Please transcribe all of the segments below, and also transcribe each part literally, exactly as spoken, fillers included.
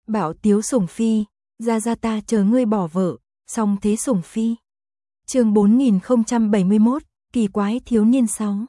Bảo Tiếu Sủng Phi, ra ra ta chờ ngươi bỏ vợ, song thế Sủng Phi. Chương bốn nghìn không trăm bảy mươi mốt, kỳ quái thiếu niên sáu.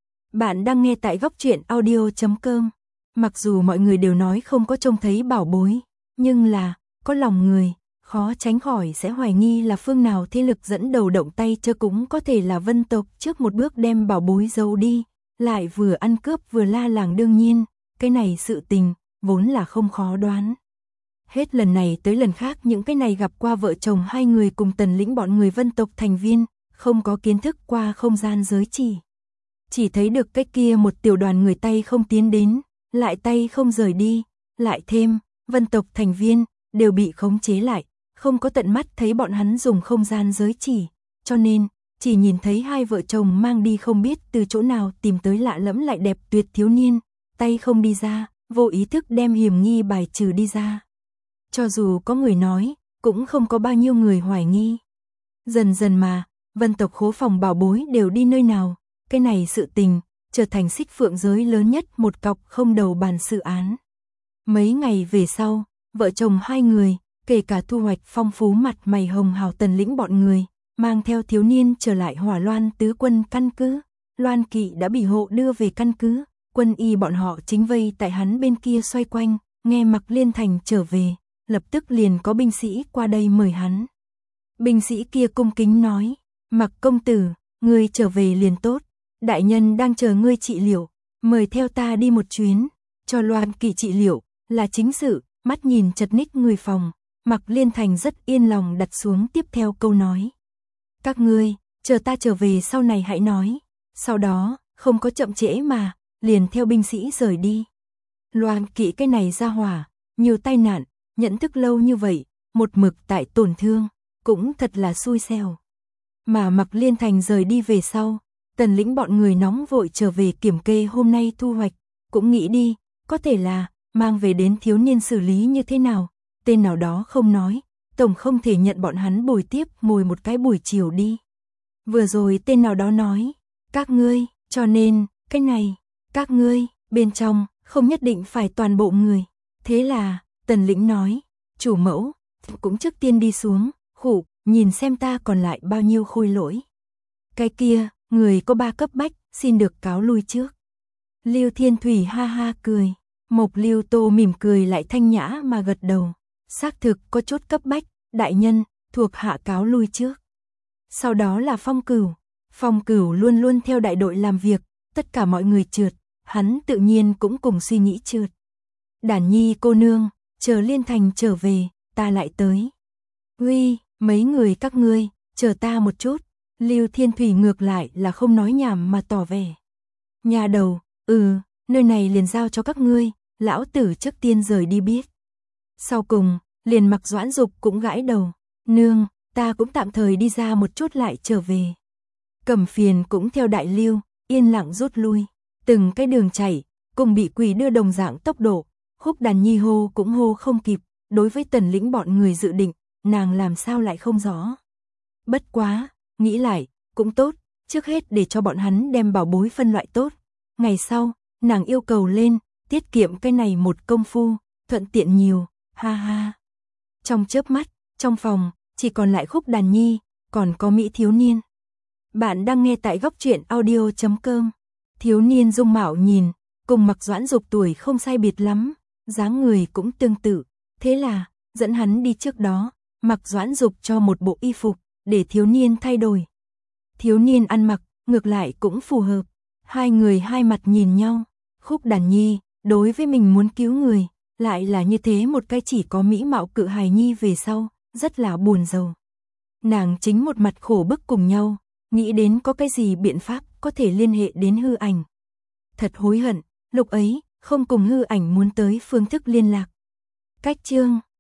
Bạn đang nghe tại góc truyện audio chấm com. Mặc dù mọi người đều nói không có trông thấy bảo bối, nhưng là, có lòng người, khó tránh khỏi sẽ hoài nghi là phương nào thế lực dẫn đầu động tay chơ, cũng có thể là Vân tộc trước một bước đem bảo bối giấu đi, lại vừa ăn cướp vừa la làng. Đương nhiên, cái này sự tình, vốn là không khó đoán. Hết lần này tới lần khác những cái này gặp qua vợ chồng hai người cùng Tần Lĩnh bọn người Vân tộc thành viên, không có kiến thức qua không gian giới chỉ. Chỉ thấy được cái kia một tiểu đoàn người tay không tiến đến, lại tay không rời đi, lại thêm, Vân tộc thành viên, đều bị khống chế lại, không có tận mắt thấy bọn hắn dùng không gian giới chỉ, cho nên, chỉ nhìn thấy hai vợ chồng mang đi không biết từ chỗ nào tìm tới lạ lẫm lại đẹp tuyệt thiếu niên, tay không đi ra, vô ý thức đem hiểm nghi bài trừ đi ra. Cho dù có người nói, cũng không có bao nhiêu người hoài nghi. Dần dần mà, Vân tộc khố phòng bảo bối đều đi nơi nào, cái này sự tình, trở thành Xích Phượng giới lớn nhất một cọc không đầu bàn sự án. Mấy ngày về sau, vợ chồng hai người, kể cả thu hoạch phong phú mặt mày hồng hào Tần Lĩnh bọn người, mang theo thiếu niên trở lại Hỏa Loan tứ quân căn cứ. Loan Kỵ đã bị hộ đưa về căn cứ, quân y bọn họ chính vây tại hắn bên kia xoay quanh, nghe Mặc Liên Thành trở về, lập tức liền có binh sĩ qua đây mời hắn. Binh sĩ kia cung kính nói, Mặc công tử, ngươi trở về liền tốt, đại nhân đang chờ ngươi trị liệu, mời theo ta đi một chuyến, cho Loan Kỵ trị liệu, là chính sự. Mắt nhìn chật ních người phòng, Mặc Liên Thành rất yên lòng đặt xuống tiếp theo câu nói. Các ngươi, chờ ta trở về sau này hãy nói. Sau đó, không có chậm trễ mà, liền theo binh sĩ rời đi. Loan Kỵ cái này ra hỏa, nhiều tai nạn, nhận thức lâu như vậy, một mực tại tổn thương, cũng thật là xui xẻo. Mà Mặc Liên Thành rời đi về sau, Tần Lĩnh bọn người nóng vội trở về kiểm kê hôm nay thu hoạch, cũng nghĩ đi, có thể là mang về đến thiếu niên xử lý như thế nào, tên nào đó không nói, tổng không thể nhận bọn hắn bồi tiếp ngồi một cái buổi chiều đi. Vừa rồi tên nào đó nói, các ngươi, cho nên, cái này, các ngươi, bên trong, không nhất định phải toàn bộ người. Thế là, Tần Lĩnh nói, chủ mẫu, cũng trước tiên đi xuống, khủ, nhìn xem ta còn lại bao nhiêu khôi lỗi. Cái kia, người có ba cấp bách, xin được cáo lui trước. Lưu Thiên Thủy ha ha cười. Mộc Lưu Tô mỉm cười lại thanh nhã mà gật đầu, xác thực có chút cấp bách, đại nhân, thuộc hạ cáo lui trước. Sau đó là Phong Cửu, Phong Cửu luôn luôn theo đại đội làm việc, tất cả mọi người trượt, hắn tự nhiên cũng cùng suy nghĩ trượt. Đản Nhi cô nương, chờ Liên Thành trở về, ta lại tới. Uy, mấy người các ngươi, chờ ta một chút. Lưu Thiên Thủy ngược lại là không nói nhảm mà tỏ vẻ. Nhà đầu, ừ, nơi này liền giao cho các ngươi. Lão tử trước tiên rời đi biết. Sau cùng, liền Mặc Doãn Dục cũng gãi đầu. Nương, ta cũng tạm thời đi ra một chút lại trở về. Cẩm Phiền cũng theo đại lưu, yên lặng rút lui. Từng cái đường chảy, cùng bị quỷ đưa đồng dạng tốc độ. Khúc Đàn Nhi hô cũng hô không kịp. Đối với Tần Lĩnh bọn người dự định, nàng làm sao lại không rõ. Bất quá, nghĩ lại, cũng tốt. Trước hết để cho bọn hắn đem bảo bối phân loại tốt. Ngày sau, nàng yêu cầu lên. Tiết kiệm cái này một công phu, thuận tiện nhiều, ha ha. Trong chớp mắt, trong phòng, chỉ còn lại Khúc Đàn Nhi, còn có Mỹ thiếu niên. Bạn đang nghe tại góc truyện audio chấm com. Thiếu niên dung mạo nhìn, cùng Mặc Doãn Dục tuổi không sai biệt lắm, dáng người cũng tương tự. Thế là, dẫn hắn đi trước đó, Mặc Doãn Dục cho một bộ y phục, để thiếu niên thay đổi. Thiếu niên ăn mặc, ngược lại cũng phù hợp. Hai người hai mặt nhìn nhau, Khúc Đàn Nhi đối với mình muốn cứu người, lại là như thế một cái chỉ có mỹ mạo cự hài nhi về sau, rất là buồn rầu. Nàng chính một mặt khổ bức cùng nhau, nghĩ đến có cái gì biện pháp có thể liên hệ đến hư ảnh. Thật hối hận, lúc ấy, không cùng hư ảnh muốn tới phương thức liên lạc. Cách chương